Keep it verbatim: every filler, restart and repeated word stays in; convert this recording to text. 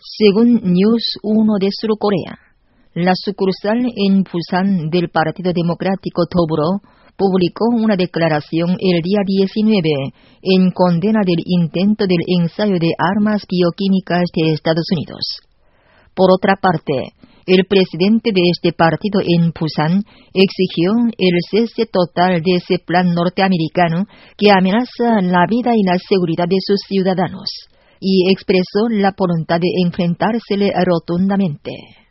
Según News uno de Sur Corea, la sucursal en Busan del Partido Democrático Toburo publicó una declaración el día diecinueve en condena del intento del ensayo de armas bioquímicas de Estados Unidos. Por otra parte, el presidente de este partido en Busan exigió el cese total de ese plan norteamericano que amenaza la vida y la seguridad de sus ciudadanos, y expresó la voluntad de enfrentársele rotundamente.